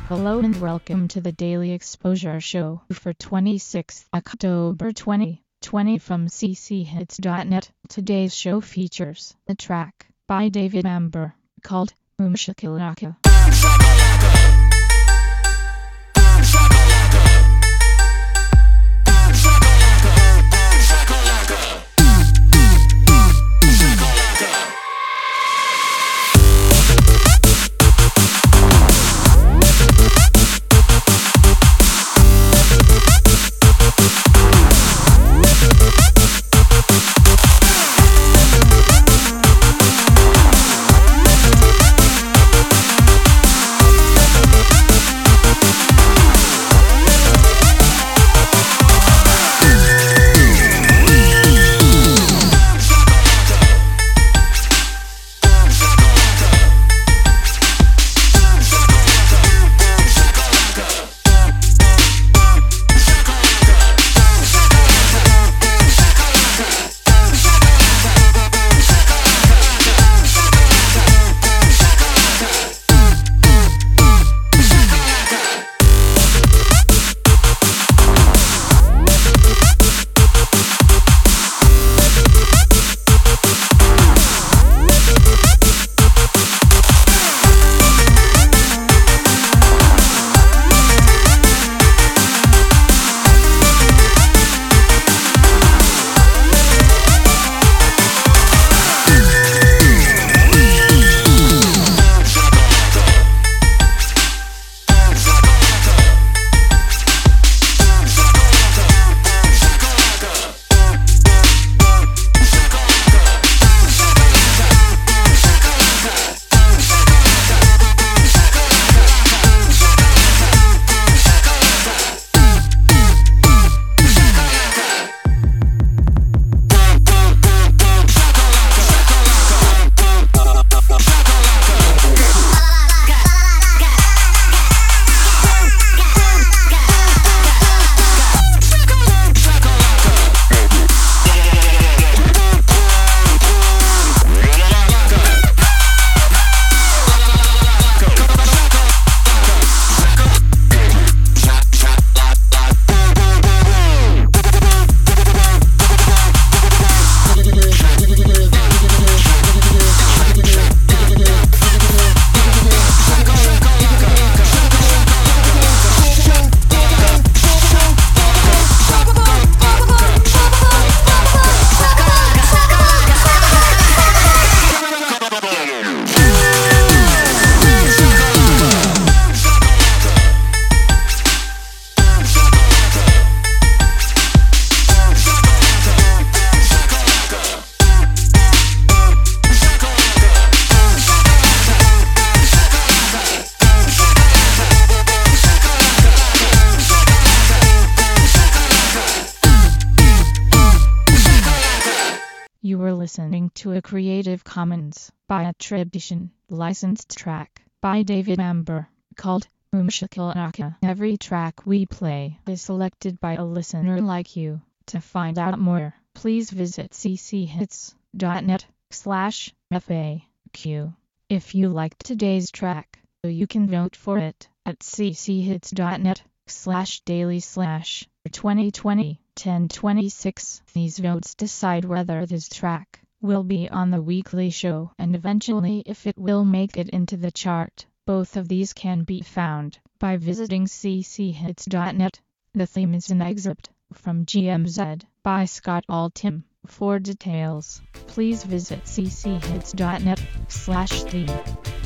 Hello and welcome to the Daily Exposure Show for 26th October 2020 from cchits.net. Today's show features a track by David Amber called Boom Shakalaka. You were listening to a Creative Commons by Attribution licensed track by David Amber called Boom Shakalaka. Every track we play is selected by a listener like you. To find out more, please visit cchits.net/FAQ. If you liked today's track, you can vote for it at cchits.net/daily/2020-1026. These votes decide whether this track will be on the weekly show and eventually if it will make it into the chart. Both of these can be found by visiting cchits.net. The theme is an excerpt from GMZ by Scott Altham. For details, please visit cchits.net/theme.